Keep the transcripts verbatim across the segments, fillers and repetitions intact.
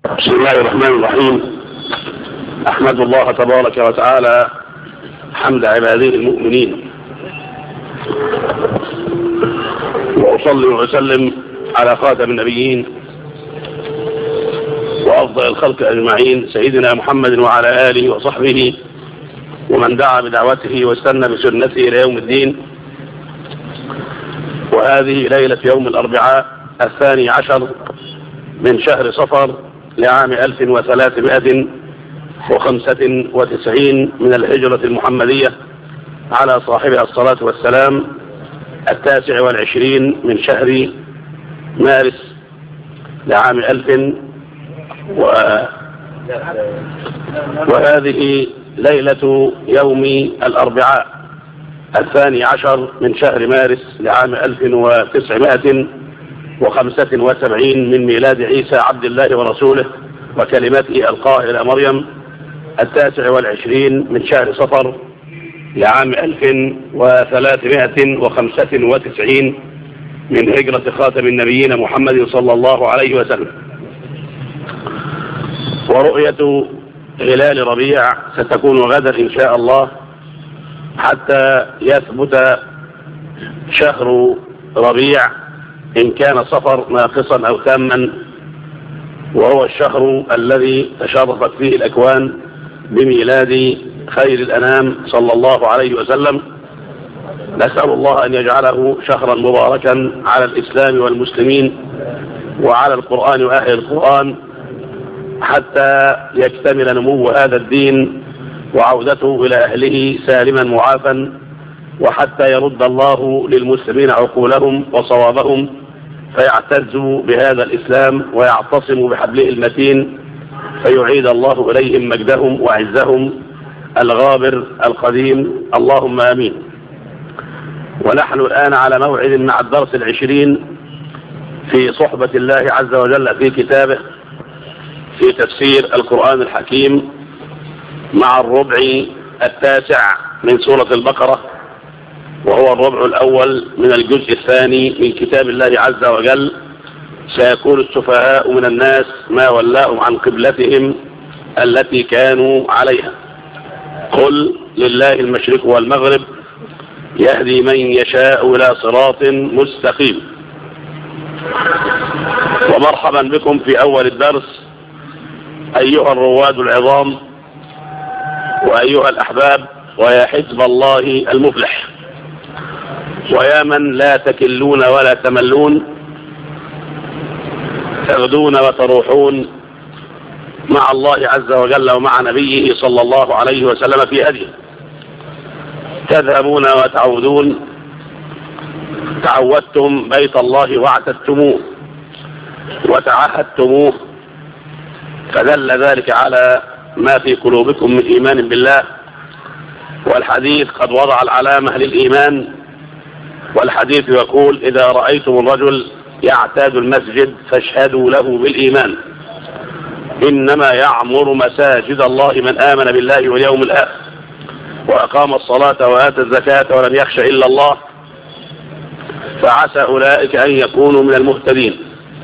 بسم الله الرحمن الرحيم. أحمد الله تبارك وتعالى حمد عباده المؤمنين، وأصلي وأسلم على خاتم النبيين وأفضل الخلق أجمعين سيدنا محمد وعلى آله وصحبه ومن دعا بدعوته واستنى بسنته إلى يوم الدين. وهذه ليلة يوم الأربعاء الثاني عشر من شهر صفر لعام ألف وثلاثمائة وخمسة وتسعين من الهجرة المحمدية على صاحبها الصلاة والسلام، التاسع والعشرين من شهر مارس لعام ألف و... وهذه ليلة يوم الأربعاء الثاني عشر من شهر مارس لعام ألف وتسعمائة وخمسة وسبعين من ميلاد عيسى عبد الله ورسوله وكلمته ألقاها إلى مريم، التاسع والعشرين من شهر صفر لعام ألف وثلاثمائة وخمسة وتسعين من هجرة خاتم النبيين محمد صلى الله عليه وسلم. ورؤية هلال ربيع ستكون غدا إن شاء الله حتى يثبت شهر ربيع إن كان صفر ناقصا أو تاما، وهو الشهر الذي تشرفت فيه الأكوان بميلاد خير الأنام صلى الله عليه وسلم. نسأل الله أن يجعله شهرا مباركا على الإسلام والمسلمين وعلى القرآن وأهل القرآن، حتى يكتمل نمو هذا الدين وعودته إلى أهله سالما معافا، وحتى يرد الله للمسلمين عقولهم وصوابهم فيعتزوا بهذا الإسلام ويعتصموا بحبله المتين، فيعيد الله إليهم مجدهم وعزهم الغابر القديم، اللهم آمين. ونحن الآن على موعد مع الدرس العشرين في صحبة الله عز وجل في كتابه في تفسير القرآن الحكيم مع الربع التاسع من سورة البقرة، وهو الربع الأول من الجزء الثاني من كتاب الله عز وجل. سيكون السفهاء من الناس ما ولاهم عن قبلتهم التي كانوا عليها، قل لله المشرق والمغرب يهدي من يشاء إلى صراط مستقيم. ومرحبا بكم في أول الدرس أيها الرواد العظام وأيها الأحباب، ويا حزب الله المفلح، ويا من لا تكلون ولا تملون، تغدون وتروحون مع الله عز وجل ومع نبيه صلى الله عليه وسلم في هديه، تذهبون وتعودون، تعودتم بيت الله واعتدتموه وتعهدتموه، فدل ذلك على ما في قلوبكم من إيمان بالله. والحديث قد وضع العلامة للإيمان، والحديث يقول إذا رأيتم الرجل يعتاد المسجد فاشهدوا له بالإيمان، إنما يعمر مساجد الله من آمن بالله واليوم الآخر وأقام الصلاة وآتى الزكاة ولم يخش إلا الله، فعسى أولئك أن يكونوا من المهتدين.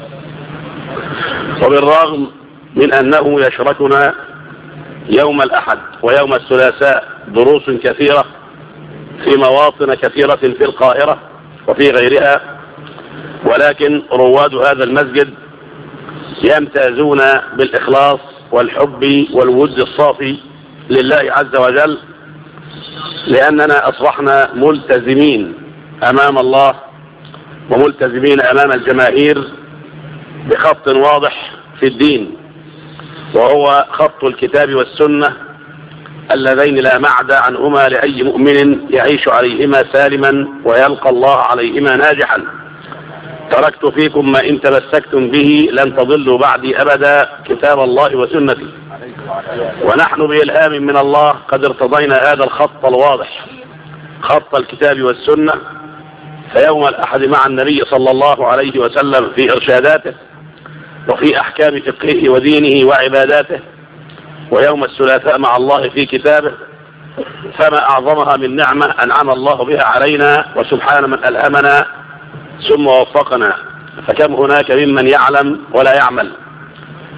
وبالرغم من أنه يشركنا يوم الأحد ويوم الثلاثاء دروس كثيرة في مواطن كثيرة في القاهرة وفي غيرها، ولكن رواد هذا المسجد يمتازون بالإخلاص والحب والود الصافي لله عز وجل، لأننا أصبحنا ملتزمين أمام الله وملتزمين أمام الجماهير بخط واضح في الدين، وهو خط الكتاب والسنة اللذين لا معدى عنهما لأي مؤمن يعيش عليهما سالما ويلقى الله عليهما ناجحا. تركت فيكم ما إن تمسكتم به لن تضلوا بعدي أبدا، كتاب الله وسنتي. ونحن بإلهام من الله قد ارتضينا هذا الخط الواضح، خط الكتاب والسنة. فيوم الأحد مع النبي صلى الله عليه وسلم في إرشاداته وفي أحكام فقهه ودينه وعباداته، ويوم الثلاثاء مع الله في كتابه، فما أعظمها من نعمة أنعم الله بها علينا، وسبحان من ألهمنا ثم وفقنا. فكم هناك ممن يعلم ولا يعمل،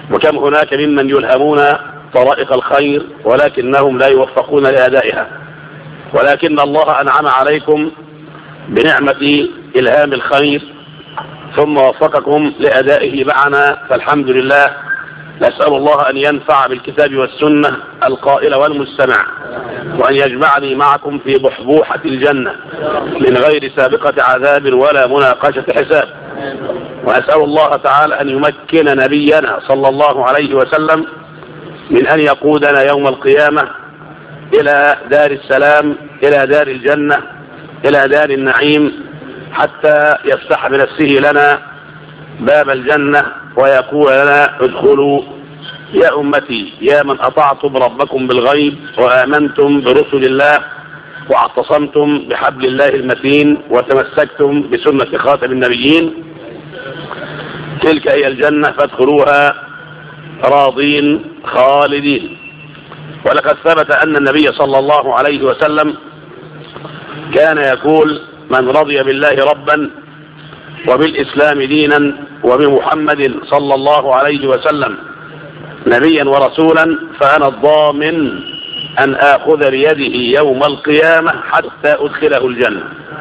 وكم هناك ممن يلهمون طرائق الخير ولكنهم لا يوفقون لأدائها، ولكن الله أنعم عليكم بنعمة إلهام الخير ثم وفقكم لأدائه معنا، فالحمد لله. نسأل الله أن ينفع بالكتاب والسنة القائل والمستمع، وأن يجمعني معكم في بحبوحة الجنة من غير سابقة عذاب ولا مناقشة حساب. وأسأل الله تعالى أن يمكن نبينا صلى الله عليه وسلم من أن يقودنا يوم القيامة إلى دار السلام، إلى دار الجنة، إلى دار النعيم، حتى يفتح بنفسه لنا باب الجنة ويقول لنا ادخلوا يا أمتي يا من أطعتم ربكم بالغيب وآمنتم برسل الله واعتصمتم بحبل الله المتين وتمسكتم بسنة خاتم النبيين، تلك هي الجنة فادخلوها راضين خالدين. ولقد ثبت أن النبي صلى الله عليه وسلم كان يقول من رضي بالله ربا وبالإسلام دينا وبمحمد صلى الله عليه وسلم نبيا ورسولا فأنا الضامن أن آخذ بيده يوم القيامة حتى أدخله الجنة.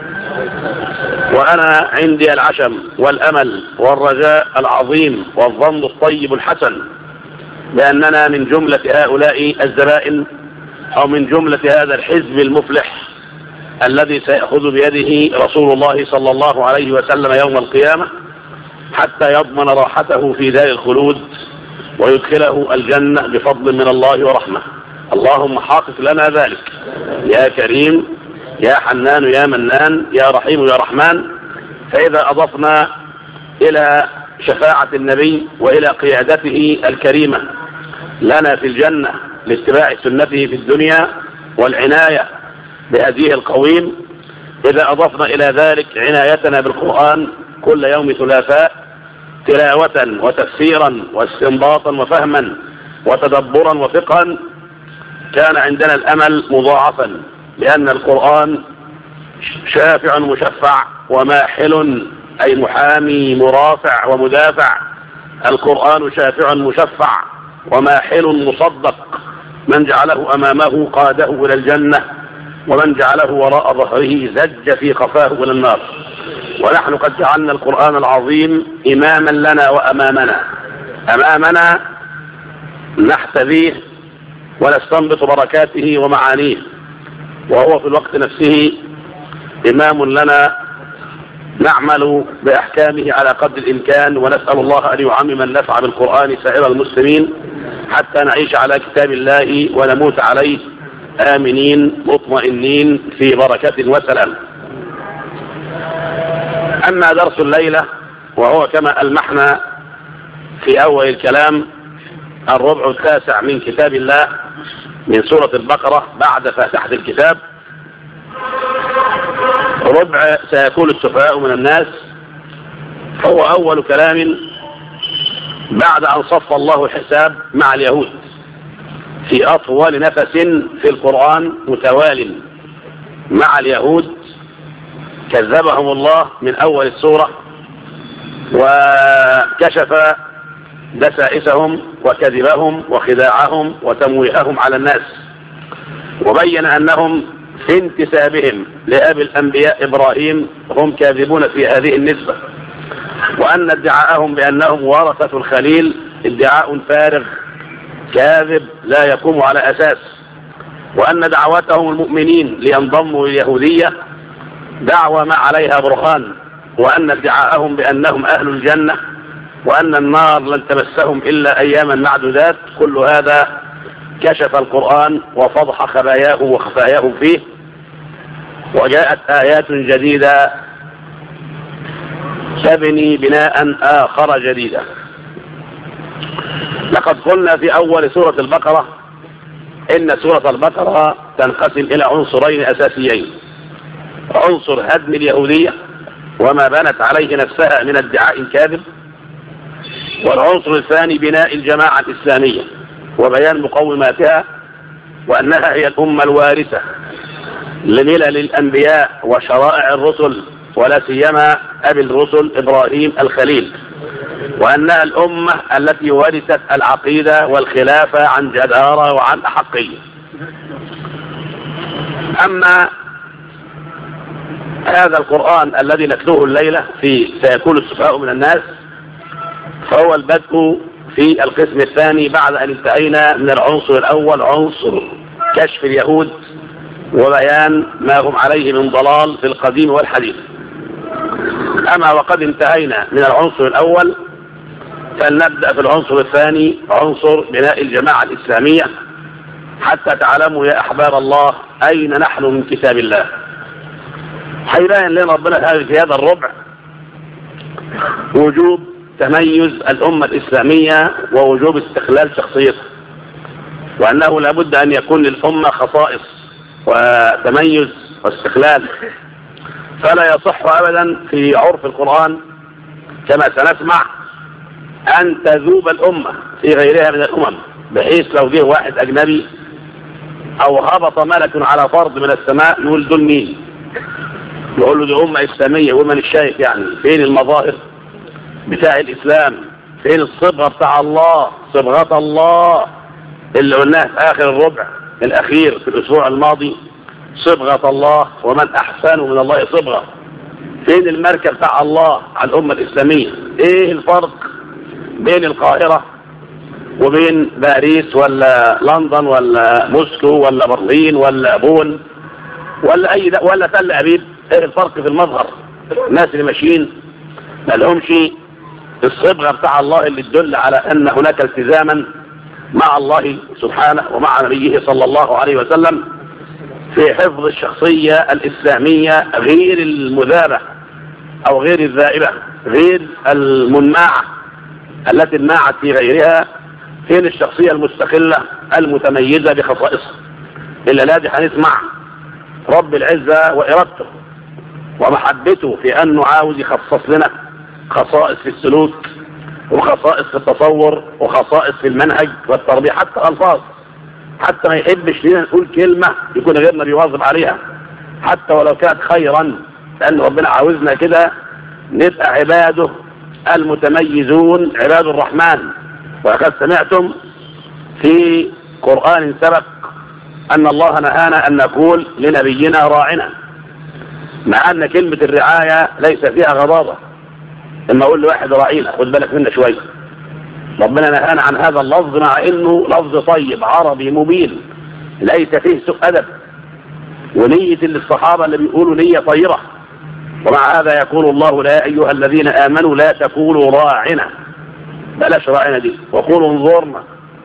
وأنا عندي العشم والأمل والرجاء العظيم والظن الطيب الحسن بأننا من جملة هؤلاء الزبائن أو من جملة هذا الحزب المفلح الذي سيأخذ بيده رسول الله صلى الله عليه وسلم يوم القيامة حتى يضمن راحته في دار الخلود ويدخله الجنة بفضل من الله ورحمة. اللهم حقق لنا ذلك يا كريم يا حنان يا منان يا رحيم يا رحمن. فإذا أضفنا إلى شفاعة النبي وإلى قيادته الكريمة لنا في الجنة لاتباع سنته في الدنيا والعناية بهديه القويم، إذا أضفنا إلى ذلك عنايتنا بالقرآن كل يوم ثلاثاء تلاوة وتفسيرا واستنباطا وفهما وتدبرا وفقها، كان عندنا الأمل مضاعفا، لأن القرآن شافع مشفع وماحل أي محامي مرافع ومدافع. القرآن شافع مشفع وماحل مصدق، من جعله أمامه قاده إلى الجنة ومن جعله وراء ظهره زج في قفاه إلى النار. ونحن قد جعلنا القرآن العظيم إماما لنا وأمامنا، أمامنا نحتذيه ونستنبط بركاته ومعانيه، وهو في الوقت نفسه إمام لنا نعمل بأحكامه على قدر الإمكان، ونسأل الله أن يعمم النفع بالقرآن سائر المسلمين حتى نعيش على كتاب الله ونموت عليه آمنين مطمئنين في بركة وسلام. أما درس الليلة وهو كما ألمحنا في أول الكلام الربع التاسع من كتاب الله من سورة البقرة بعد فاتحة الكتاب، ربع سيكون السفهاء من الناس، هو أول كلام بعد أن صف الله الحساب مع اليهود في أطول نفس في القرآن متوال مع اليهود. كذبهم الله من أول السورة وكشف دسائسهم وكذبهم وخداعهم وتمويههم على الناس، وبين أنهم في انتسابهم لأبي الأنبياء إبراهيم هم كاذبون في هذه النسبة، وأن ادعاءهم بأنهم ورثة الخليل ادعاء فارغ كاذب لا يقوم على أساس، وأن دعوتهم المؤمنين لينضموا لليهودية دعوة ما عليها برهان، وأن ادعاءهم بأنهم أهل الجنة وأن النار لن تمسهم إلا أياما معدودات، كل هذا كشف القرآن وفضح خباياهم وخفاياهم فيه، وجاءت آيات جديدة تبني بناء آخر جديدا. لقد قلنا في أول سورة البقرة إن سورة البقرة تنقسم إلى عنصرين أساسيين: عنصر هدم اليهودية وما بنت عليه نفسها من ادعاء كاذب، والعنصر الثاني بناء الجماعة الإسلامية وبيان مقوماتها، وأنها هي الأمة الوارثة لملل الأنبياء وشرائع الرسل، ولا سيما أبي الرسل إبراهيم الخليل، وأنها الأمة التي ورثت العقيدة والخلافة عن جدارة وعن أحقية. أما هذا القرآن الذي نتلوه الليلة في سيكون السفهاء من الناس، فهو البدء في القسم الثاني بعد أن انتهينا من العنصر الأول، عنصر كشف اليهود وبيان ما هم عليه من ضلال في القديم والحديث. أما وقد انتهينا من العنصر الأول، فلنبدأ في العنصر الثاني، عنصر بناء الجماعة الإسلامية، حتى تعلموا يا أحباب الله أين نحن من كتاب الله. حيبين لنا ربنا في هذا الربع وجوب تميز الأمة الإسلامية ووجوب استقلال شخصيتها، وأنه لابد أن يكون للأمة خصائص وتميز واستقلال. فلا يصح أبدا في عرف القرآن كما سنسمع أن تذوب الأمة في غيرها من الأمم، بحيث لو جه واحد أجنبي أو هبط ملك على فرد من السماء يقول دول مين؟ يقول له دي أمة إسلامية، ومن الشايف يعني فين المظاهر بتاع الإسلام؟ فين الصبغة بتاع الله، صبغة الله اللي قلناها في آخر الربع الأخير في الأسبوع الماضي؟ صبغة الله، ومن أحسن من الله صبغة. فين المركب بتاع الله على الأمة الإسلامية؟ إيه الفرق بين القاهرة وبين باريس ولا لندن ولا موسكو ولا برلين ولا بون ولا أي ولا تل أبيب؟ إيه الفرق في المظهر؟ الناس اللي ماشيين ما لهمش الصبغة بتاع الله اللي تدل على أن هناك التزاما مع الله سبحانه ومع نبيه صلى الله عليه وسلم في حفظ الشخصية الإسلامية غير المذابة أو غير الذائبة، غير المنماعة التي انماعت في غيرها. فين الشخصية المستقلة المتميزة بخصائصها؟ إلا لازم هنسمع رب العزة وإرادته ومحبته في أنه عاوز يخصص لنا خصائص في السلوك وخصائص في التصور وخصائص في المنهج والتربية، حتى ألفاظ، حتى ما يحبش لنا نقول كلمة يكون غيرنا بيواظب عليها حتى ولو كانت خيرا، لأن ربنا عاوزنا كده نبقى عباده المتميزون عباد الرحمن. وقد سمعتم في قرآن سبق أن الله نهانا أن نقول لنبينا راعنا، مع أن كلمة الرعاية ليس فيها غضاضة. لما أقول لواحد راعينا خد بالك منه شوية، ربنا نهانا عن هذا اللفظ مع أنه لفظ طيب عربي مبين ليس فيه سوء أدب، ونية الصحابة اللي بيقولوا نية طيبة. ومع هذا يقول الله لا أيها الذين آمنوا لا تقولوا راعنا، بلاش راعنا دي، وقولوا انظرنا.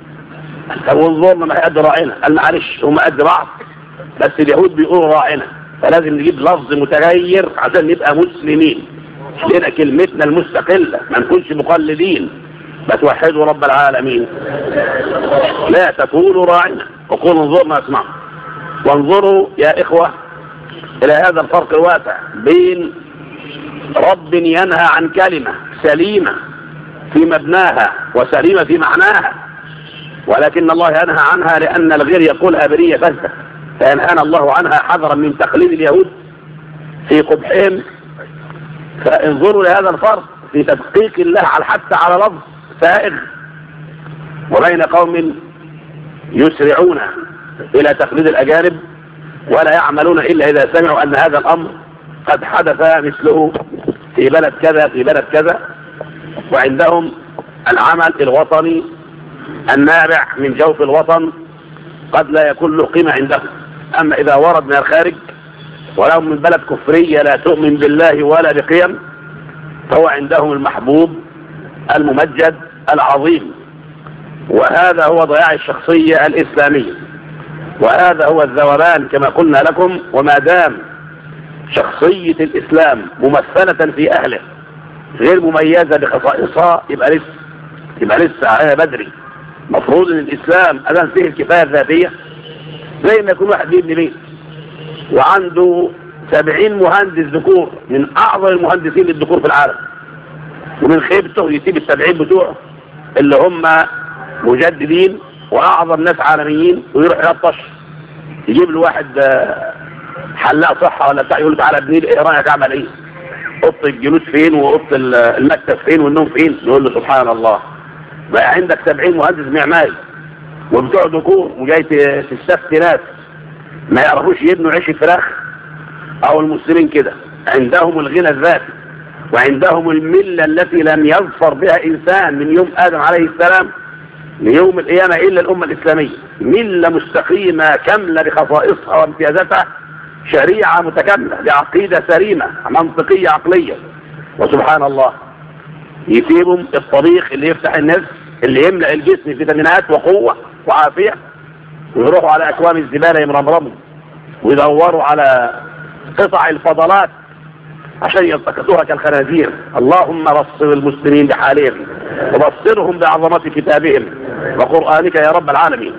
طب انظرنا ما هي قد راعنا؟ قال معلش هم قد بعض، بس اليهود بيقولوا راعنا، فلازم نجيب لفظ متغير عشان نبقى مسلمين لنا كلمتنا المستقلة، ما نكونش مقلدين، بتوحدوا رب العالمين. لا تقولوا راعنا وقولوا انظرنا اسمعوا. وانظروا يا إخوة إلى هذا الفرق الواسع بين رب ينهى عن كلمة سليمة في مبناها وسليمة في معناها، ولكن الله ينهى عنها لأن الغير يقولها برية فاسدة، فينهانا الله عنها حذرا من تقليد اليهود في قبحهم. فانظروا لهذا الفرق في تدقيق الله على حتى على لفظ سائغ، وبين قوم يسرعون إلى تقليد الأجانب ولا يعملون إلا إذا سمعوا أن هذا الأمر قد حدث مثله في بلد كذا في بلد كذا، وعندهم العمل الوطني النابع من جوف الوطن قد لا يكون له قيمة عندهم. أما إذا ورد من الخارج ولو من بلد كفرية لا تؤمن بالله ولا بقيم، فهو عندهم المحبوب الممجد العظيم. وهذا هو ضياع الشخصية الإسلامية، وهذا هو الذوبان كما قلنا لكم. وما دام شخصية الإسلام ممثلة في أهله غير مميزة بخصائصها، يبقى لسه يبقى لسه عليها بدري. مفروض ان الإسلام أذن فيه الكفاية الذاتية، زي ما يكون واحد بيبني بيت وعنده سبعين مهندس ذكور من أعظم المهندسين للذكور في العالم، ومن خيبته يسيب السبعين بتوعه اللي هم مجددين وأعظم ناس عالميين ويروح يلطش يجيب له واحد حلاق صحة ولا بتاع يقول له تعالى ابني لي، ايه رأيك اعمل ايه؟ اوضه الجلوس فين واوضه المكتب فين والنوم فين؟ نقول له سبحان الله، بقى عندك سبعين مهندس معماري وبتوع ديكور وجاي تستفتي ناس ما يعرفوش يبنوا عيش الفراخ. او المسلمين كده عندهم الغنى الذاتي وعندهم المله التي لم يظفر بها انسان من يوم ادم عليه السلام ليوم القيامه الا الامه الاسلاميه، مله مستقيمه كامله بخصائصها وامتيازاتها، شريعه متكامله بعقيده سليمه منطقيه عقليه. وسبحان الله يسيبهم الطبيخ اللي يفتح النفس اللي يملأ الجسم فيتامينات وقوه وعافيه، ويروحوا على اكوام الزباله يمرمرموا ويدوروا على قطع الفضلات عشان يلتقطوها كالخنازير. اللهم بصر المسلمين بحالهم وبصرهم بعظمة كتابهم وقرآنك يا رب العالمين.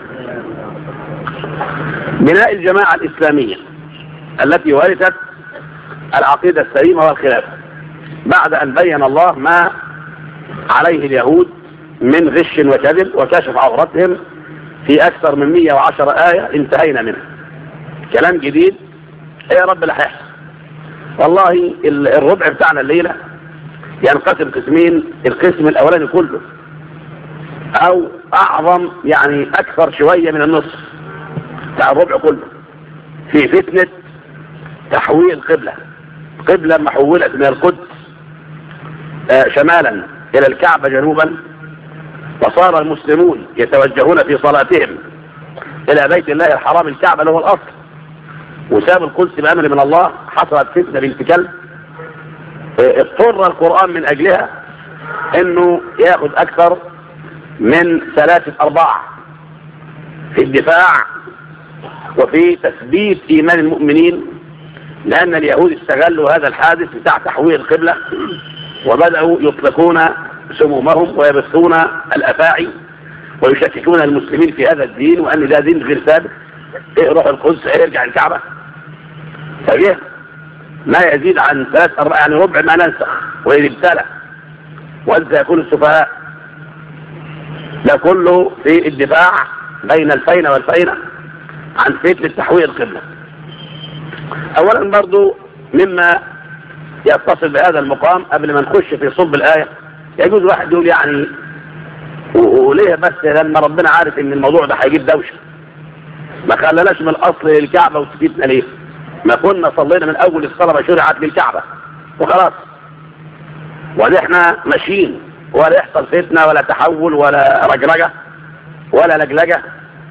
بناء الجماعة الإسلامية التي ورثت العقيدة السليمة والخلافة بعد أن بين الله ما عليه اليهود من غش وكذب وكشف عورتهم في أكثر من مئة وعشرة آية انتهينا منها. كلام جديد ايه يا رب اللي هيحصل؟ والله الربع بتاعنا الليلة ينقسم قسمين، القسم الاولاني كله او اعظم يعني اكثر شوية من النصف بتاع الربع كله في فتنة تحويل قبلة. قبلة لما حولت من القدس شمالا الى الكعبة جنوبا، وصار المسلمون يتوجهون في صلاتهم الى بيت الله الحرام الكعبة اللي هو الاصل، وساب القدس بأمر من الله. حصلت فتنة بنت كلب اضطر القرآن من أجلها أنه يأخذ أكثر من ثلاثة أرباع في الدفاع وفي تثبيت إيمان المؤمنين، لأن اليهود استغلوا هذا الحادث بتاع تحويل القبلة وبدأوا يطلقون سمومهم ويبثون الأفاعي ويشككون المسلمين في هذا الدين وأن ده دين غير ثابت. ايه روح القدس ايه يرجع الكعبة؟ فجاه ما يزيد عن ثلاث أربع يعني ربع ما ننسخ وإذ ابتلى وإذ يكون السفهاء. ده كله في الدفاع بين الفينة والفينة عن فتنة تحويل القبلة. أولا برضو مما يتصل بهذا المقام قبل ما نخش في صلب الآية، يجوز واحد يقول يعني وليه بس لما ربنا عارف ان الموضوع ده هيجيب دوشة ما خلناش من الاصل للكعبة وسكتنا ليه؟ ما كنا صلينا من اول الصلاة ما شرعت للكعبة وخلاص، وده احنا ماشيين ولا يحصل فتنة ولا تحول ولا رجرجة ولا لجلجة.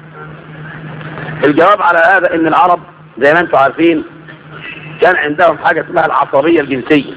الجواب على هذا ان العرب زي ما انتم عارفين كان عندهم حاجة اسمها العصبية الجنسية.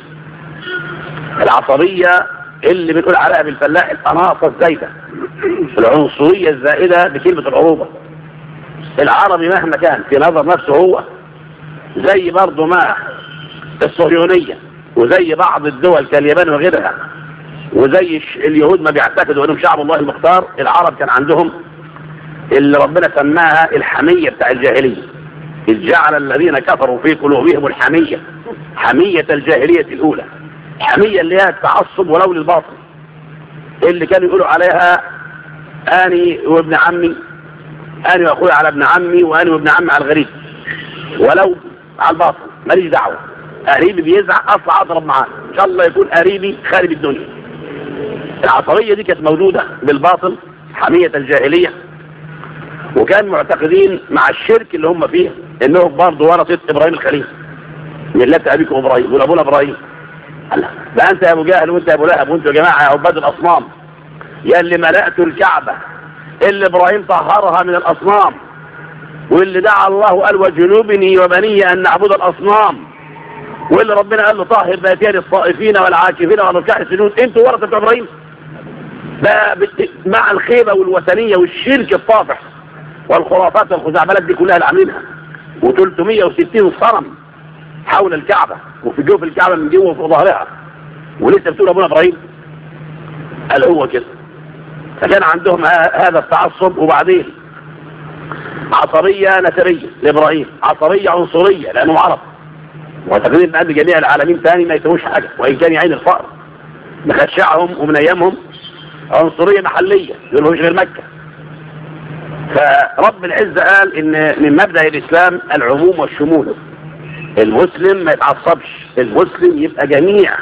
العصبية اللي بنقول عليها بالفلاح الأناقة الزايدة، العنصرية الزائدة بكلمة العروبة. العربي مهما كان في نظر نفسه هو زي برضه ما الصهيونية وزي بعض الدول كاليابان وغيرها وزي اليهود ما بيعتقدوا انهم شعب الله المختار، العرب كان عندهم اللي ربنا سماها الحمية بتاع الجاهلية. إذ جعل الذين كفروا في قلوبهم الحمية، حمية الجاهلية الأولى، حمية اللي هي التعصب ولو للباطل، اللي كانوا يقولوا عليها أني وابن عمي، أني وأخوي على ابن عمي وأني وابن عمي على الغريب ولو على الباطل ماليش دعوة. قريبي بيزعق أطلع أضرب معاه إن شاء الله يكون قريبي خارب الدنيا. العصبية دي كانت موجودة بالباطل، حمية الجاهلية، وكان معتقدين مع الشرك اللي هم فيه انهم برضه ورثة ابراهيم الخليل، ملة ابيكم ابراهيم، يقول ابونا ابراهيم. الله ده انت يا ابو جهل وانت يا ابو لهب وانتوا يا جماعه يا عباد الاصنام يا اللي ملأتوا الكعبه اللي ابراهيم طهرها من الاصنام واللي دعا الله قال وجنوبني وبني ان نعبد الاصنام، واللي ربنا قال له طهر بيتي للطائفين والعاكفين والركع السجود. انتوا ورثة ابراهيم. ده مع الخيبه والوثنيه والشرك الطافح والخرافات والخزعبلات دي كلها اللي عاملينها، وثلاثمئة وستين صنم حول الكعبة وفي جوف الكعبة من جوه وفي ظهرها، ولسه بتقول ابونا ابراهيم. قال هو كده. فكان عندهم هذا التعصب، وبعدين عصبية نسبية لابراهيم، عصبية عنصرية لانهم عرب وتقريبا ان جميع العالمين ثاني ما يسووش حاجة وان كان يعين الفقر مخشعهم ومنيمهم. عنصرية محلية يقولوا مش غير مكة. فرب العزة قال ان من مبدأ الاسلام العموم والشمول، المسلم ما يتعصبش، المسلم يبقى جميع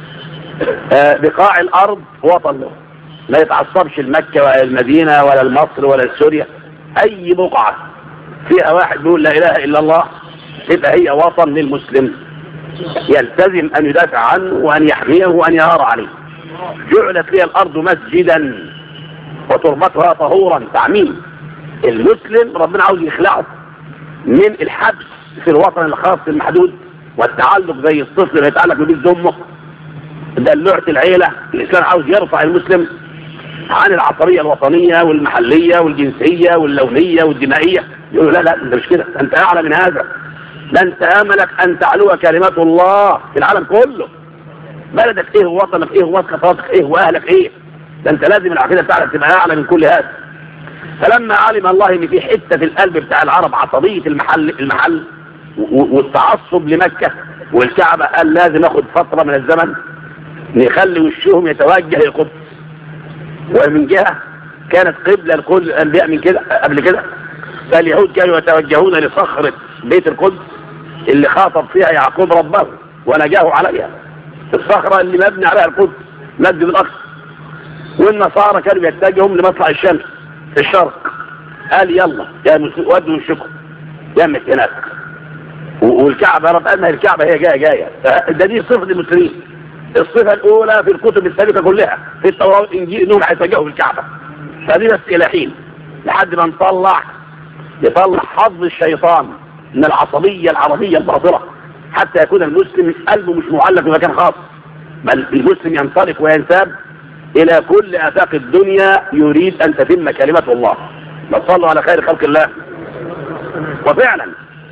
آه بقاع الارض وطن له، ما يتعصبش المكة ولا المدينة ولا مصر ولا سوريا، اي بقعة فيها واحد بيقول لا اله الا الله تبقى هي وطن للمسلم، يلتزم ان يدافع عنه وان يحميه وان يهار عليه. جعلت لي الارض مسجدا وتربتها طهورا، تعميم. المسلم ربنا عاوز يخلعه من الحبس في الوطن الخاص المحدود والتعلق زي الطفل اللي يتعلق ببيت امه، دلوعة العيلة. الاسلام عاوز يرفع المسلم عن العصبية الوطنية والمحلية والجنسية واللونية والدمائية. يقولوا لا لا انت مش كده، انت اعلى من هذا، ده انت املك ان تعلو كلمات الله في العالم كله. بلدك ايه ووطنك ايه ومسقطاتك ايه واهلك ايه، ده انت لازم العقيدة بتاعتك تبقى اعلى من كل هذا. فلما علم الله ان في حتة في القلب بتاع العرب عصبية المحل المحل والتعصب لمكة والكعبة، قال لازم اخد فترة من الزمن نخلي وشهم يتوجه القدس. ومن جهة كانت قبلة لكل الانبياء من كده قبل كده، فاليهود كانوا يتوجهون لصخرة بيت القدس اللي خاطب فيها يعقوب ربه ونجاه عليها، الصخرة اللي مبني عليها القدس مسجد الاقصى. والنصارى كانوا يتجهوا لمطلع الشمس في الشرق، قال يلا يا مسلم ودوا وشكم يمك هناك. والكعبة رب أنها الكعبة هي جاية جاية، ده دي صفة المسلمين. الصفة الأولى في الكتب السابقة كلها في التوراة والإنجيل إنهم هيتوجهوا بالكعبة، فدي بس إلى حين لحد ما نطلع يطلع حظ الشيطان من العصبية العربية الباطلة، حتى يكون المسلم قلبه مش معلق في مكان خاص، بل المسلم ينطلق وينساب إلى كل آفاق الدنيا يريد أن تتم كلمة الله. نصلوا على خير خلق الله. وفعلا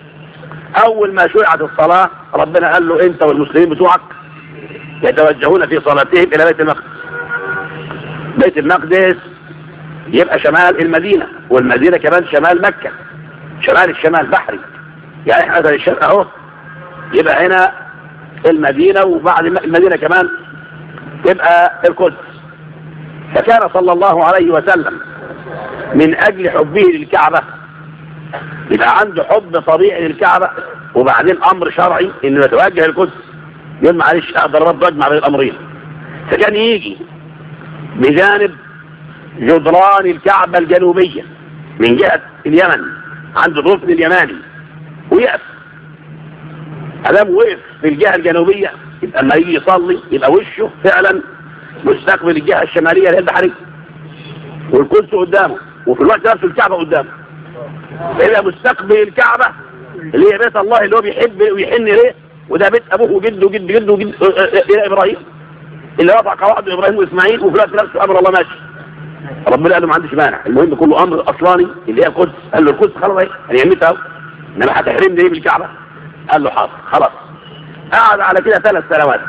أول ما شرعت الصلاة ربنا قال له أنت والمسلمين بتوعك يتوجهون في صلاتهم إلى بيت المقدس. بيت المقدس يبقى شمال المدينة، والمدينة كمان شمال مكة، شمال الشمال بحري، يعني احنا هذا الشرق اهو، يبقى هنا المدينة وبعد المدينة كمان تبقى القدس. فكان صلى الله عليه وسلم من أجل حبه للكعبة يبقى عنده حب طبيعي للكعبة، وبعدين أمر شرعي إنه يتوجه القدس. يقول معلش أقدر برضه أجمع بين الأمرين، فكان يجي بجانب جدران الكعبة الجنوبية من جهة اليمن عند الركن اليماني ويقف. أدام وقف في الجهة الجنوبية يبقى لما يجي يصلي يبقى وشه فعلا مستقبل الجهة الشمالية اللي هي البحرية، والقدس قدامه، وفي الوقت نفسه الكعبة قدامه، فيبقى مستقبل الكعبة اللي هي بيت الله اللي هو بيحب ويحن ليه، وده بيت أبوه وجده وجد جده وجد إلى إبراهيم اللي وضع قواعد إبراهيم وإسماعيل، وفي الوقت نفسه أمر الله ماشي. ربنا قال له ما عنديش مانع، المهم كله أمر أصلاني اللي هي القدس. قال له القدس خلاص اهي أنا يميتها أهو، إنما هتحرمني إيه بالكعبة؟ قال له حاضر خلاص. قعد على كده ثلاث سنوات.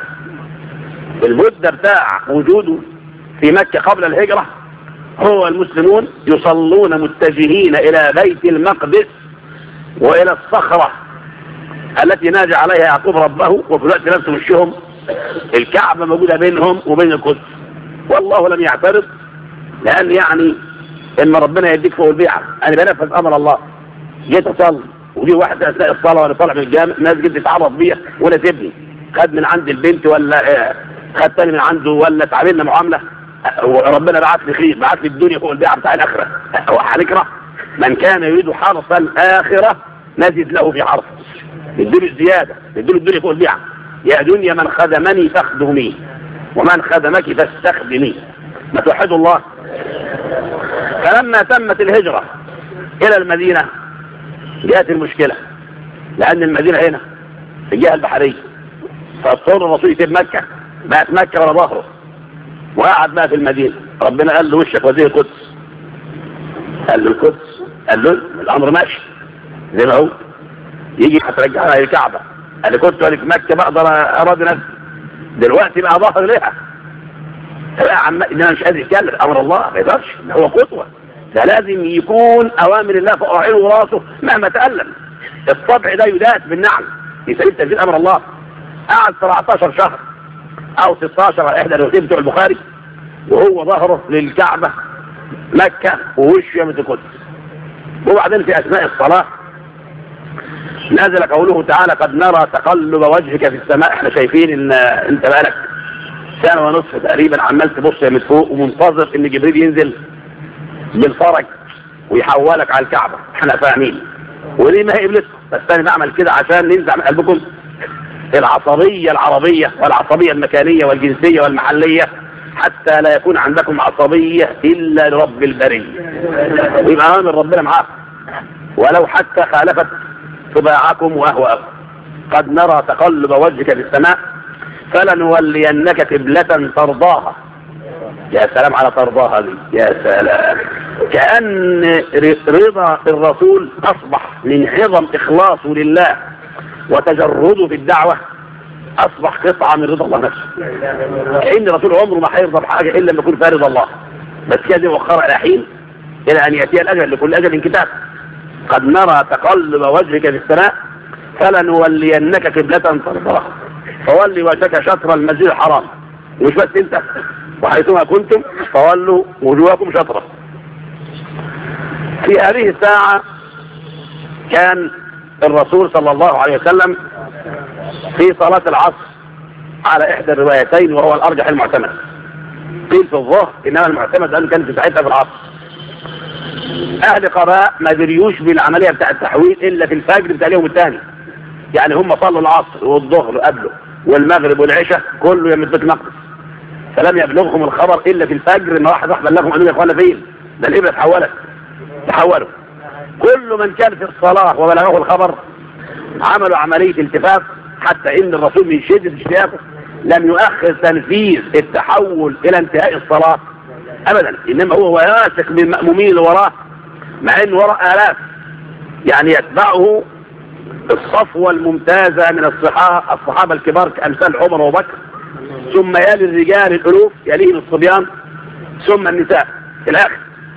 المدة بتاع وجوده في مكة قبل الهجرة هو المسلمون يصلون متجهين إلى بيت المقدس وإلى الصخرة التي ناجى عليها يعقوب ربه، وفي الوقت نفسه وشهم الكعبة موجودة بينهم وبين القدس. والله لم يعترض، لأن يعني إما ربنا يديك فوق البيعة، أنا بنفذ أمر الله. جيت أصلي ودي واحدة أثناء الصلاة وأنا طالع من الجامع ناس جد تتعرض بيها ولا تبني، خد من عند البنت ولا خد تاني من عنده ولا تعاملنا معاملة، وربنا بعت لي خير، بعت لي الدنيا فوق البيعة بتاع الآخرة. هو هنكره من كان يريد حرث الآخرة نزد له في حرث، نديله الزيادة، نديله الدنيا فوق البيعة. يا دنيا من خدمني فاخدميه ومن خدمك فاستخدميه. ما توحدوا الله. فلما تمت الهجرة إلى المدينة جاءت المشكلة، لأن المدينة هنا في الجهة البحرية، فاضطر الرسول يسيب مكة، بقت مكة ولا ظهره، وقعد بقى في المدينة. ربنا قال له وشك وزير القدس، قال له القدس، قال له الأمر ماشي زي ما هو، يجي هترجعنا للكعبة. قال لي كنت في مكة بقدر أراضي نفسي، دلوقتي بقى ظهر لها بقى عم انا مش قادر اتكلم. امر الله ما يقدرش، هو قدوه، ده لازم يكون اوامر الله فوق عينه وراسه مهما تألم. الطبع ده يداس بالنعم في سبيل تنفيذ امر الله. قعد سبعتاشر شهر او ستاشر على احدى الروايتين بتوع البخاري وهو ظهره للكعبه مكه ووشه يمة القدس. وبعدين في اثناء الصلاه نزل قوله تعالى قد نرى تقلب وجهك في السماء. احنا شايفين ان انت بقالك سنة ونصف تقريبا عمال تبص من فوق ومنتظر ان جبريل ينزل بالفرج ويحولك على الكعبة. احنا فاهمين وليه ما هي ابلسكم، بس انا بعمل كده عشان ننزع من قلبكم العصبية العربية والعصبية المكانية والجنسية والمحلية، حتى لا يكون عندكم عصبية إلا لرب البرية، ويبقى أمر ربنا معاكم ولو حتى خالفت طباعكم وأهواءكم. قد نرى تقلب وجهك في السماء فلنولينك قبلة ترضاها. يا سلام على ترضاها دي، يا سلام، كأن رضا الرسول أصبح من عظم إخلاصه لله وتجرده في الدعوة، أصبح قطعة من رضا الله نفسه. كأن الرسول عمره ما هيرضى بحاجة إلا لما يكون فيها رضا الله، بس كده وخر إلى حين إلى أن يأتي الأجل، لكل أجل كتاب. قد نرى تقلب وجهك في السماء فلنولينك قبلة ترضاها فولي وجهك شطر المسجد الحرام. مش بس انت، وحيثما كنتم فولوا وجوهكم شطره. في هذه الساعة كان الرسول صلى الله عليه وسلم في صلاة العصر على إحدى الروايتين، وهو الأرجح المعتمد. قيل في الظهر، إنما المعتمد أنه كان في ساعتها في العصر. أهل قباء ما دريوش بالعملية بتاع التحويل إلا في الفجر بتاع اليوم الثاني. يعني هم صلوا العصر والظهر قبله والمغرب والعشاء كله يوم بيت المقدس، فلم يبلغهم الخبر إلا في الفجر إن واحد راح بلغهم أنهم يا إخوانا فين؟ ده الإبرة تحولت. تحولوا كل من كان في الصلاة وبلغه الخبر عملوا عملية التفاف، حتى إن الرسول من شدة اشتياقه لم يؤخر تنفيذ التحول إلى انتهاء الصلاة أبدا، إنما هو واثق من المأمومين اللي وراه، مع إن وراء آلاف يعني يتبعه الصفوة الممتازة من الصحابة الصحابة الكبار كأمثال عمر وبكر، ثم يلي الرجال الألوف، يليهم الصبيان، ثم النساء في الآخر.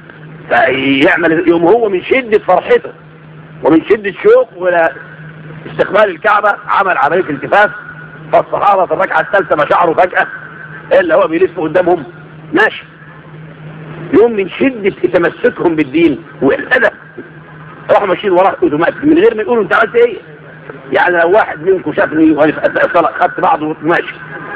فيعمل يوم هو من شدة فرحته ومن شدة شوق إلى استقبال الكعبة عمل عملية التفاف. فالصحابة في الركعة الثالثة ما شعروا فجأة إلا هو بيلف قدامهم ماشي. يوم من شدة تمسكهم بالدين والأدب راحوا ماشيين وراه اوتوماتيك من غير ما يقولوا انت عملت ايه. يعني لو واحد منكم شافني وانا في الصلاة خدت بعضه وماشي،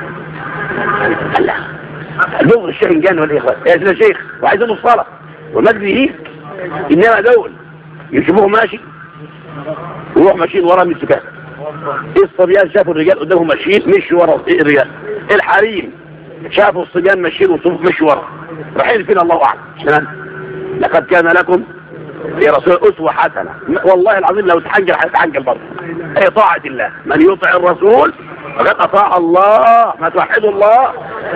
الله الظهر الشيخ جاني ولا ايه يا اخوان؟ يا سيدنا شيخ وعايزين الصلاة والمسجد يهيك، انما دول يشوفوه ماشي ويروح ماشيين وراه من السكات. الصبيان شافوا الرجال قدامهم ماشيين مشوا ورا الرجال، الحريم شافوا الصبيان ماشيين وصوف مشوا ورا، رايحين فين الله اعلم. لقد كان لكم في رسول أسوة حسنة. والله العظيم لو تحنجل هتحنجل برضه. هي طاعة الله، من يطع الرسول فقد أطاع الله. ما توحدوا الله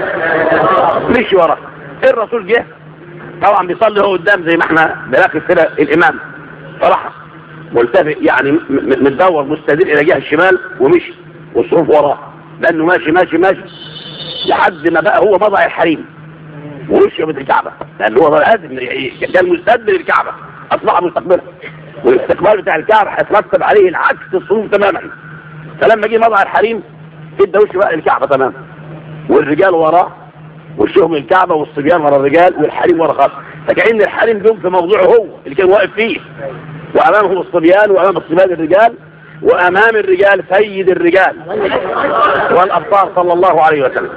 مش ورا. الرسول جه طبعا بيصلي هو قدام زي ما احنا بناخد كده الإمام، فراح ملتفت يعني متدور مستدير إلى جهة الشمال ومشي والصوف وراه، لأنه ماشي ماشي ماشي لحد ما بقى هو مضع الحريم ومشي بيت الكعبة، لأن هو لازم كان مستدبر الكعبة أصبح مستقبلها، والاستقبال بتاع الكعبة هيترتب عليه العكس الصفوف تماما. فلما جه مضع الحريم ادى وش بقى الكعبة تماما، والرجال وراه وشهم الكعبة والصبيان ورا الرجال والحريم ورا خالص. فكأن الحريم جم في موضوعه هو اللي كان واقف فيه، وأمامهم الصبيان وأمام الصبيان الرجال، وأمام الرجال سيد الرجال والأبطال صلى الله عليه وسلم.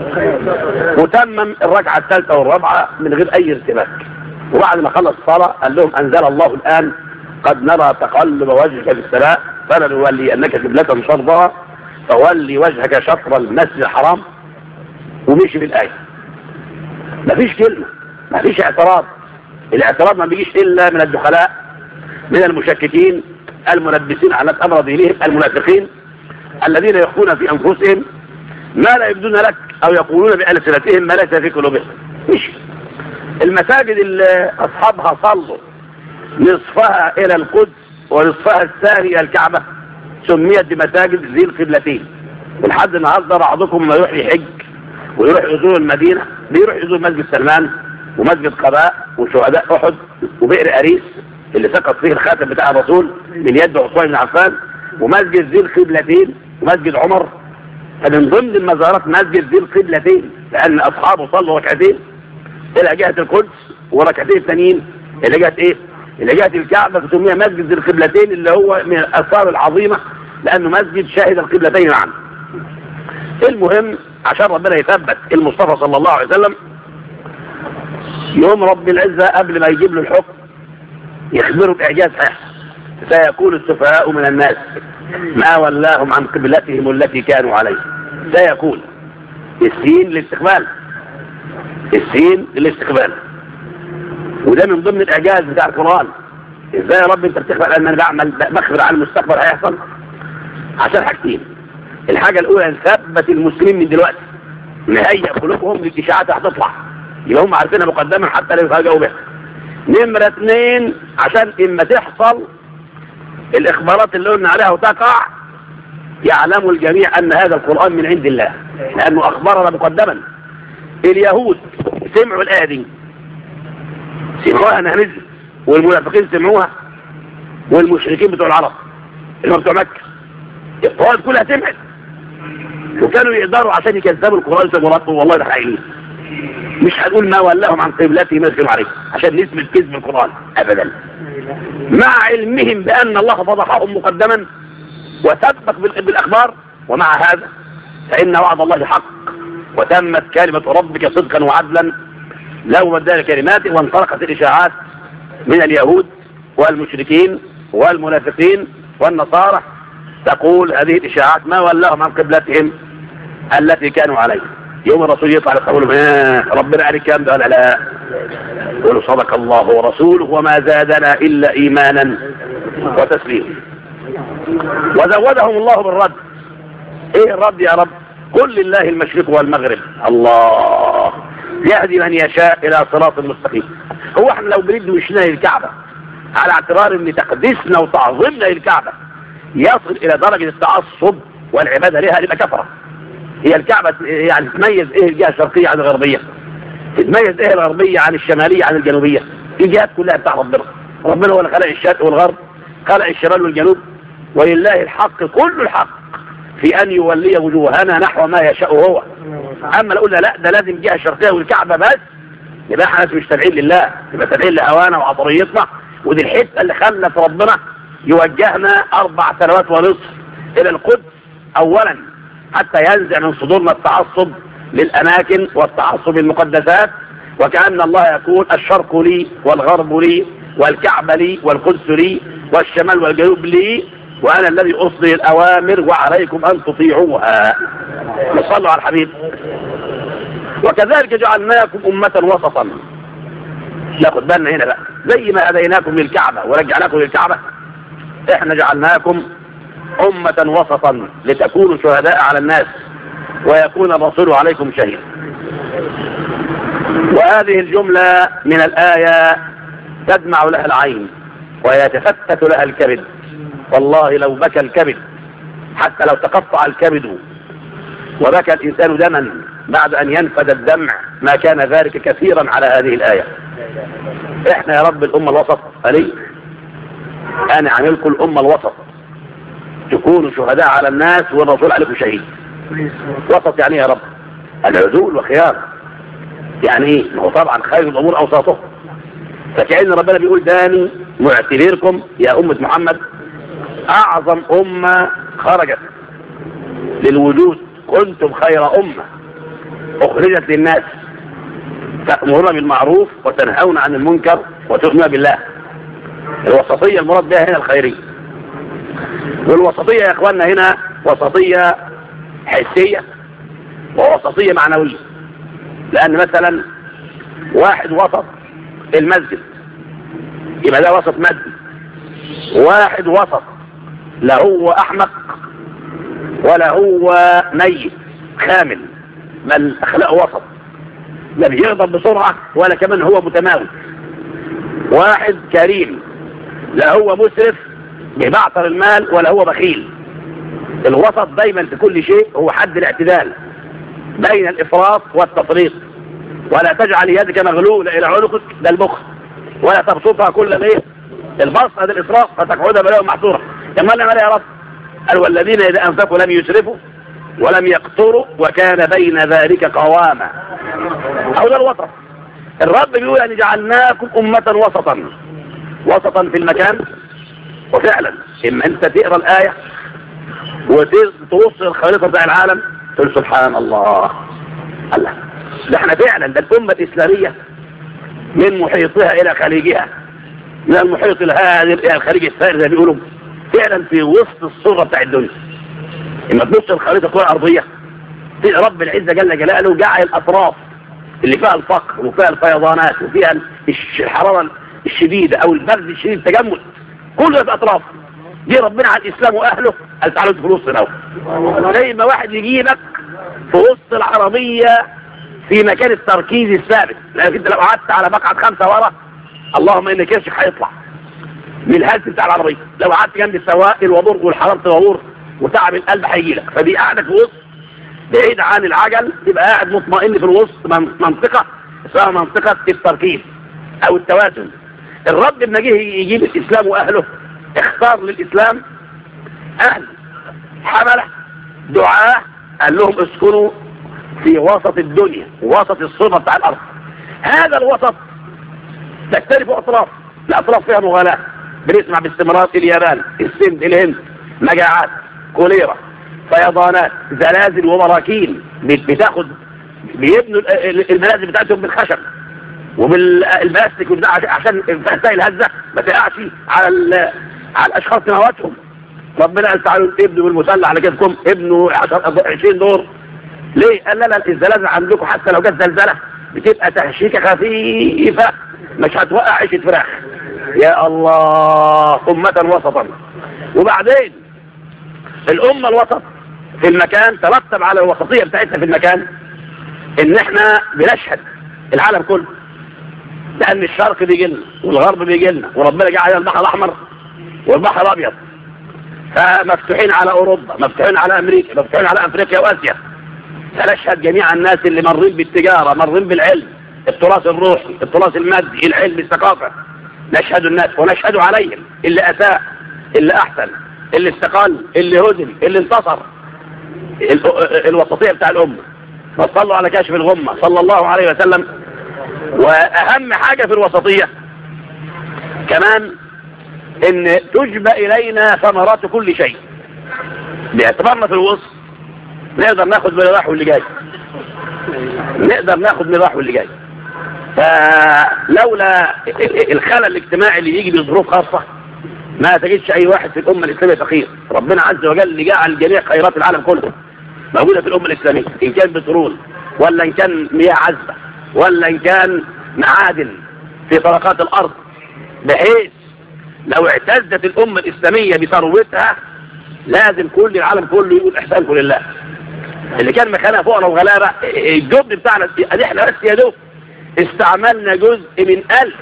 وتمم الركعة الثالثة والرابعة من غير أي ارتباك. وبعد ما خلص الصلاة قال لهم أنزل الله الآن قد نرى تقلب وجهك في السماء فلنولي أنك قبلة ترضاها فولي وجهك شطر المسجد الحرام. ومشي بالآية، مفيش كلمة، مفيش اعتراض. الاعتراض ما بيجيش إلا من الدخلاء، من المشككين الملبسين على أمر دينهم، المنافقين الذين يخفون في أنفسهم ما لا يبدون لك أو يقولون بألسنتهم ما ليس في قلوبهم. مش المساجد اللي أصحابها صلوا نصفها إلى القدس ونصفها الثاني إلى الكعبة سميت بمساجد ذي القبلتين. ولحد النهارده بعضكم ما يروح يحج ويروح يزور المدينة بيروح يزور مسجد سلمان ومسجد قباء وشهداء أحد وبئر أريس اللي سقط فيه الخاتم بتاع الرسول من يد عثمان بن عفان، ومسجد ذي القبلتين ومسجد عمر. فمن ضمن المزارات مسجد ذي القبلتين لأن أصحابه صلوا ركعتين إلى جهة القدس وركعتين الثانيين إلى جهة إيه؟ اللي جهة الكعبة فتسميها مسجد ذي القبلتين، اللي هو من الآثار العظيمة لأنه مسجد شاهد القبلتين معا. المهم عشان ربنا يثبت المصطفى صلى الله عليه وسلم، يوم رب العزة قبل ما يجيب له الحكم يخبره بإعجاز هيحصل. سيقول السفهاء من الناس ما ولاهم عن قبلتهم التي كانوا عليها. سيقول السين للاستقبال، السين للاستقبال، وده من ضمن الإعجاز بتاع القرآن. ازاي يا رب انت بتخبر ان انا بعمل بخبر عن المستقبل هيحصل؟ عشان حاجتين. الحاجة الأولى نثبت المسلمين من دلوقتي، نهيئ قلوبهم للإشاعات هتطلع يبقى هم عارفينها مقدما حتى لا يفاجئوا بها. نمرة اثنين عشان اما تحصل الإخبارات اللي قلنا عليها وتقع يعلم الجميع أن هذا القرآن من عند الله، لأنه أخبرنا مقدما. اليهود سمعوا الآية دي، سمعوها أنها نزلت، والمنافقين سمعوها، والمشركين بتوع العرب اللي هم بتوع مكة الطوائف كلها سمعت، وكانوا يقدروا عشان يكذبوا القرآن سجراته. والله ده حقيقي، مش هنقول ما ولاهم عن قبلتهم التي كانوا عليها عشان نثبت كذب القرآن أبدا، مع علمهم بأن الله فضحهم مقدما وسبق بالأخبار. ومع هذا فإن وعد الله حق، وتمت كلمة ربك صدقا وعدلا لو بدل كلماته. وانطلقت الإشاعات من اليهود والمشركين والمنافقين والنصارى تقول هذه الإشاعات ما ولاهم عن قبلتهم التي كانوا عليها. يوم الرسول يطلع يقول ربنا قال الكلام ده ولا لا؟ يقولوا صدق الله ورسوله وما زادنا إلا إيمانا وتسليما. وزودهم الله بالرد. ايه الرد يا رب؟ قل لله المشرق والمغرب، الله يهدي من يشاء الى صراط مستقيم. هو احنا لو بنريد وشنا للكعبة على اعتبار ان تقديسنا وتعظيمنا للكعبة يصل الى درجة التعصب والعبادة لها نبقى كفرة. هي الكعبة يعني تميز ايه الجهة الشرقية عن الغربية؟ تتميز ايه الغربية عن الشمالية عن الجنوبية؟ الجهات كلها بتاع ربنا. ربنا هو اللي خلق الشرق والغرب، خلق الشمال والجنوب، ولله الحق كل الحق في ان يولي وجوهنا نحو ما يشاء هو. اما لو قلنا لا ده لازم جهة الشرقية والكعبة بس، يبقى احنا مش تابعين لله، يبقى تابعين لهوانا وعطريتنا. ودي الحته اللي خلت ربنا يوجهنا اربع سنوات ونصف الى القدس اولا حتى ينزع من صدورنا التعصب للاماكن والتعصب للمقدسات، وكأن الله يقول الشرق لي والغرب لي والكعبة لي والقدس لي والشمال والجنوب لي، وانا الذي اصدر الاوامر وعليكم ان تطيعوها. صلوا على الحبيب. وكذلك جعلناكم امة وسطا. ناخد بالنا هنا بقى، زي ما هديناكم للكعبة ورجعناكم للكعبة، احنا جعلناكم امة وسطا لتكونوا شهداء على الناس ويكون الرسول عليكم شهيد. وهذه الجملة من الآية تدمع لها العين ويتفتت لها الكبد. والله لو بكى الكبد حتى لو تقطع الكبد وبكى الإنسان دما بعد أن ينفد الدمع ما كان ذلك كثيرا على هذه الآية. احنا يا رب الأمة الوسط، ألي أنا عاملكم الأمة الوسط تكونوا شهداء على الناس والرسول عليكم شهيد. وسط يعني يا رب العدول وخيار، يعني ايه؟ هو طبعا خير الأمور أوساطه. فكأن ربنا بيقول داني معتبركم يا أمة محمد أعظم أمة خرجت للوجود، كنتم خير أمة أخرجت للناس تأمرون بالمعروف وتنهون عن المنكر وتؤمنون بالله. الوسطية المراد بها هنا الخيرية. والوسطية يا إخواننا هنا وسطية حسية ووسطية معنوية، لأن مثلا واحد وسط المسجد يبقى ده وسط مادي، واحد وسط لا هو أحمق ولا هو ميت خامل، بل أخلاقه وسط، لا بيغضب بسرعة ولا كمان هو متماوي. واحد كريم لا هو مسرف بيبعثر المال ولا هو بخيل. الوسط دايما في كل شيء هو حد الاعتدال بين الإفراط والتفريط. ولا تجعل يدك مغلولة إلى عنقك، ده البخل، ولا تبسطها كل الايه البسط، هذا الإسراف فتقعد بلاهم محصورة. كما قال يا رب قال والذين إذا أنفقوا لم يسرفوا ولم يقتروا وكان بين ذلك قواما. أو ده الوسط. الرب بيقول أن جعلناكم أمة وسطا وسطا في المكان. وفعلا اما انت تقرا الايه وتبص الخريطه بتاع العالم تقول سبحان الله. الله، ده احنا فعلا ده الامه الاسلاميه من محيطها الى خليجها، من المحيط الهادئ الى الخليج الثاني زي ما بيقولوا، فعلا في وسط الصوره بتاع الدنيا. اما تبص الخريطه الكره الارضيه تلاقي رب العزه جل جلاله جعل الاطراف اللي فيها الفقر وفيها الفيضانات وفيها الحراره الشديده او البرد الشديد التجمد، كل ده في اطراف دي ربنا على الاسلام واهله. قال تعالوا في وسط الاول، زي ما واحد يجيبك في وسط العربيه في مكان التركيز الثابت، لانك انت لو قعدت على مقعد خمسه ورا اللهم ان كرشك هيطلع من الهلس بتاع العربيه، لو قعدت جنب السواق الوابور والحراره الوابور وتعب القلب هيجي لك. فدي قاعدك في وسط بعيد عن العجل، تبقى قاعد مطمئن في الوسط، منطقه اسمها منطقه التركيز او التوازن. الرب لما جه يجيب الاسلام واهله اختار للاسلام اهل حمله دعاه، قال لهم اسكنوا في وسط الدنيا وسط الصوره بتاع الارض. هذا الوسط تختلف اطراف، الاطراف فيها مغالاه، بنسمع باستمرار اليابان، السند، الهند، مجاعات، كوليرا، فيضانات، زلازل وبراكين بتاخد بيبنوا المنازل بتاعتهم بالخشب وبالبلاستيك عشان تنتهي الهزه ما تقعش على على الاشخاص مواتهم. ربنا قال تعالوا ابنوا بالمسلح على كتفكم، ابنوا عشرين دور. ليه؟ قال لا لا الزلازل عندكم حتى لو جت زلزله بتبقى تهشيكه خفيفه مش هتوقع عيشه فراخ. يا الله، امه وسطا. وبعدين الامه الوسط في المكان ترتب على الوسطيه بتاعتنا في المكان ان احنا بنشهد العالم كله، لان الشرق بيجي لنا والغرب بيجي لنا، وربنا جعل البحر الاحمر والبحر الابيض، فمفتوحين على اوروبا، مفتوحين على امريكا، مفتوحين على افريقيا واسيا. فنشهد جميع الناس اللي مرين بالتجاره، مرين بالعلم، التراث الروحي، التراث المادي، العلم، الثقافه. نشهد الناس ونشهد عليهم اللي اساء، اللي احسن، اللي استقل، اللي هزم، اللي انتصر. الوسطيه بتاع الامه. فصلوا على كاشف الغمه صلى الله عليه وسلم. واهم حاجه في الوسطيه كمان ان تجبى الينا ثمرات كل شيء. باعتبارنا في الوسط نقدر ناخد من الراح واللي جاي، نقدر ناخد من الراح واللي جاي. فلولا الخلل الاجتماعي اللي يجي بظروف خاصه ما تجدش اي واحد في الامه الاسلاميه فقير. ربنا عز وجل اللي جعل جميع خيرات العالم كله موجوده في الامه الاسلاميه، ان كان بترول ولا ان كان مياه عذبه ولا ان كان معادن في طرقات الارض، بحيث لو اعتزت الامه الاسلاميه بثروتها لازم كل العالم كله يقول احسانكم لله. اللي كان مخانها فوقنا وغلابه الجبن بتاعنا احنا بس يا دوب استعملنا جزء من ألف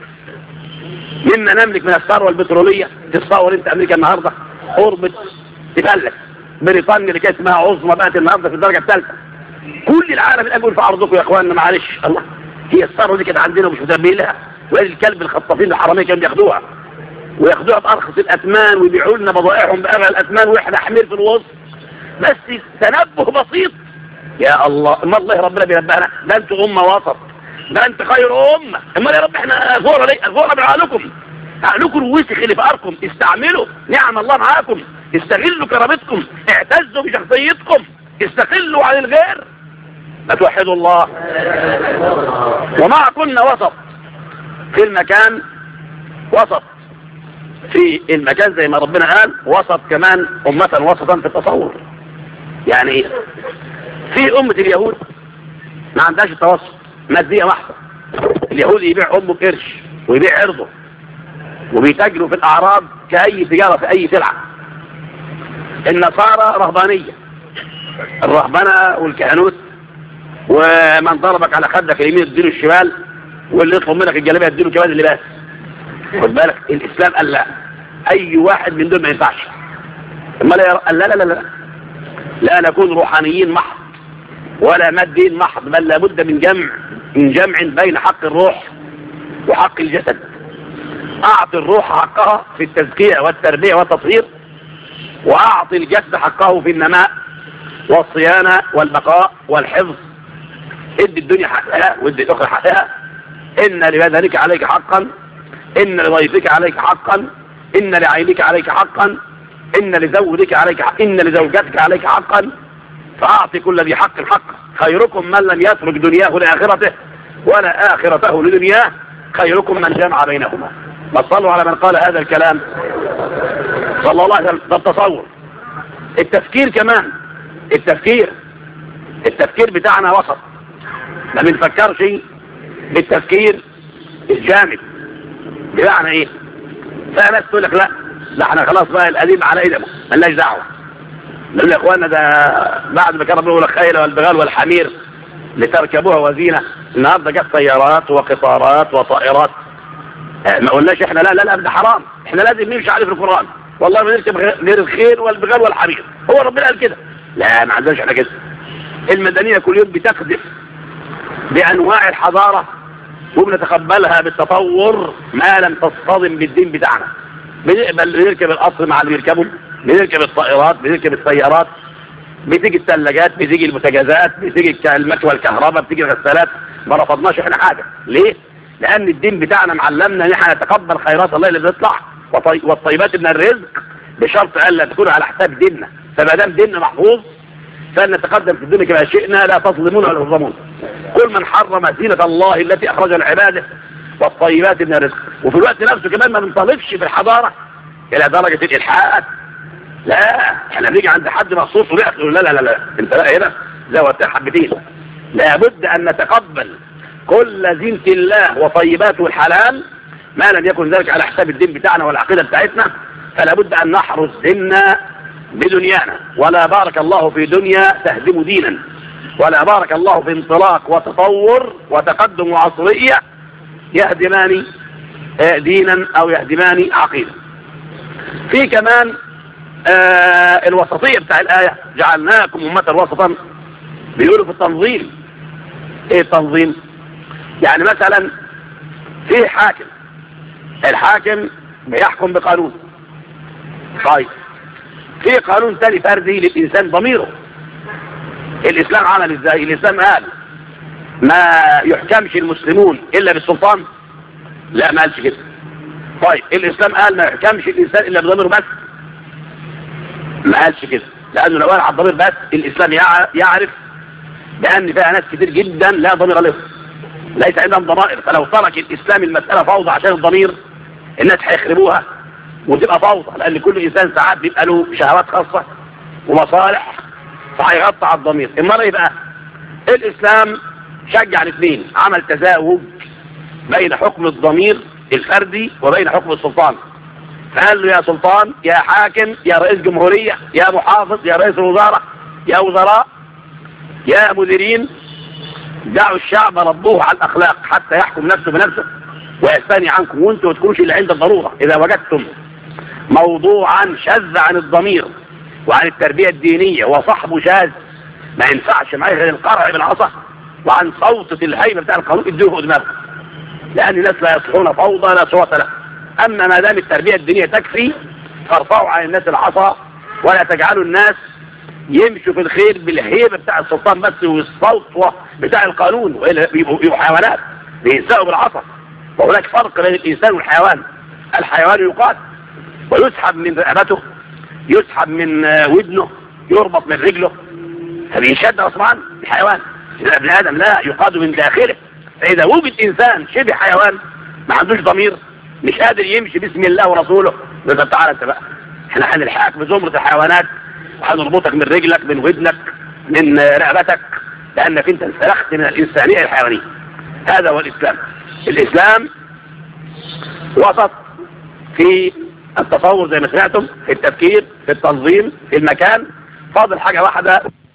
مما نملك من الثروه البتروليه. تتصور انت امريكا النهارده قربت تفلس، بريطانيا اللي كانت اسمها عظمى بقت النهارده في الدرجه الثالثه. كل العالم الان يقول في عرضكم يا اخواننا معلش الله، هي الثروه دي كانت عندنا ومش متنبهين لها، وادي الكلب الخطافين الحراميه كانوا بياخدوها وياخدوها بارخص الاثمان ويبيعوا لنا بضائعهم باغلى الاثمان واحنا حمير في الوسط. بس تنبه بسيط. يا الله، ما الله ربنا بينبهنا، ده انتوا امه وسط، ده انت خير امه. امال يا رب احنا فورا ليه؟ فورا بعقلكم، عقلكم الوسخ اللي في اركم استعملوا نعم الله معاكم، استغلوا كرامتكم، اعتزوا بشخصيتكم، استقلوا عن الغير. ما توحدوا الله. ومع كنا وسط في المكان، وسط في المكان زي ما ربنا قال، وسط كمان أمة وسطا في التصور. يعني ايه؟ في أمة اليهود ما عندهاش التوسط، مادية محضة. اليهود يبيع أمه بقرش ويبيع عرضه وبيتاجروا في الأعراض كأي تجارة في أي سلعة. النصارى رهبانية، الرهبنة والكهنوت، ومن ضربك على خدك اليمين اديله الشمال، واللي يطلب منك الجلابيه اديله كمان اللباس. خد بالك الاسلام قال لا، اي واحد من دول ما ينفعش. امال قال لا لا لا لا لا نكون روحانيين محض ولا ماديين محض، بل لابد من جمع من جمع بين حق الروح وحق الجسد. اعطي الروح حقها في التزكيه والتربيه والتطهير، واعطي الجسد حقه في النماء والصيانه والبقاء والحفظ. ادي الدنيا حقها وادي الاخرى حقها. ان لذلك عليك حقا إن لضيفك عليك حقا، إن لعينك عليك حقا، إن لزوجك عليك حقا، إن لزوجتك عليك حقا، فأعطي كل ذي حق حقه. خيركم من لم يترك دنياه لآخرته ولا آخرته لدنياه، خيركم من جمع بينهما. وصلوا على من قال هذا الكلام صلى الله عليه وسلم. ده التصور. التفكير كمان، التفكير التفكير بتاعنا وسط، ما بنفكرش بالتفكير الجامد. بمعنى ايه؟ فناس تقول لك لا لا احنا خلاص بقى القديم على ايدنا مالناش دعوه. نقول يا اخوانا ده بعد ما كانوا بيقولوا الخيل والبغال والحمير لتركبوها وزينه، النهارده جت طيارات وقطارات وطائرات. ما قلناش احنا لا لا لا ده حرام، احنا لازم نمشي عليه في القران، والله ما نركب غير الخيل والبغال والحمير، هو ربنا قال كده. لا ما عندناش احنا كده. المدنيه كل يوم بتقذف بانواع الحضاره وبنتقبلها بالتطور ما لم تصطدم بالدين بتاعنا. بنقبل نركب القصر مع اللي بيركبوا، بنركب الطائرات، بنركب السيارات، بتيجي الثلاجات، بتيجي البوتاجازات، بتيجي المكوى الكهرباء، بتيجي الغسالات. ما رفضناش احنا حاجه. ليه؟ لان الدين بتاعنا معلمنا ان احنا نتقبل خيرات الله اللي بتطلع والطيبات من الرزق بشرط الا تكون على حساب ديننا. فما دام ديننا محفوظ فلنتقدم في الدنيا كما شئنا، لا تظلمون ولا تظلمون. كل من حرم زينة الله التي اخرج لعباده والطيبات من الرزق. وفي الوقت نفسه كمان ما بنطالبش في الحضاره الى درجه الالحاد. لا احنا بنيجي عند حد مخصوص ونقول لا لا لا لا انت لا هنا زودتها حبتين. لابد ان نتقبل كل زينة الله وطيباته الحلال ما لم يكن ذلك على حساب الدين بتاعنا والعقيده بتاعتنا. فلا بد ان نحرس ديننا بدنيانا. ولا بارك الله في دنيا تهدم دينا، ولا بارك الله في انطلاق وتطور وتقدم وعصريه يهدمان دينا او يهدمان عقيده. في كمان آه الوسطيه بتاع الايه، جعلناكم امه وسطا. بيقولوا في التنظيم. ايه التنظيم؟ يعني مثلا في حاكم، الحاكم بيحكم بقانون. طيب في قانون تاني فردي للإنسان ضميره. الإسلام عمل ازاي؟ الإسلام قال ما يحكمش المسلمون إلا بالسلطان. لا ما قالش كده. طيب الإسلام قال ما يحكمش الإنسان إلا بضميره بس. ما قالش كده، لأنه لو قال على الضمير بس الإسلام يعرف بأن فيها ناس كتير جدا لا ضمير لهم، ليس عندهم ضمائر. فلو ترك الإسلام المسألة فوضى عشان الضمير الناس هيخربوها وتبقى فوضى، لأن كل إنسان ساعات بيبقى له شهوات خاصة ومصالح فهيغطى على الضمير. المرة ايه بقى؟ الإسلام شجع الاثنين، عمل تزاوج بين حكم الضمير الفردي وبين حكم السلطان. فقال له يا سلطان، يا حاكم، يا رئيس جمهورية، يا محافظ، يا رئيس وزارة، يا وزراء، يا مديرين، دعوا الشعب ربوه على الأخلاق حتى يحكم نفسه بنفسه ويستغني عنكم، وانتم ما تكونوش إلا عند الضرورة. إذا وجدتم موضوعا شاذ عن الضمير وعن التربية الدينية وصاحبه شاذ ما ينفعش معاه غير القرع بالعصا وعن صوتة الهيبة بتاع القانون ادوه دماغه، لأن الناس لا يصلحون فوضى لا صوت له. أما ما دام التربية الدينية تكفي فارفعوا عن الناس العصا ولا تجعلوا الناس يمشوا في الخير بالهيبة بتاع السلطان بس والصوت بتاع القانون، وإلا يبقوا حيوانات بينسقوا بالعصا. وهناك فرق بين الإنسان والحيوان. الحيوان يقاتل ويسحب من رقبته، يسحب من ودنه، يربط من رجله فبيشد غصبان. الحيوان ابن آدم لا يقاد من داخله. فإذا وجد إنسان شبه حيوان ما عندوش ضمير مش قادر يمشي بسم الله ورسوله، ده تعالى انت بقى احنا هنلحقك بزمرة الحيوانات وهنربطك من رجلك من ودنك من رقبتك لأنك انت انسلخت من الإنسانية الحيوانية. هذا هو الإسلام. الإسلام وسط في التصور زي ما سمعتم، في التفكير، في التنظيم، في المكان. فاضل حاجة واحدة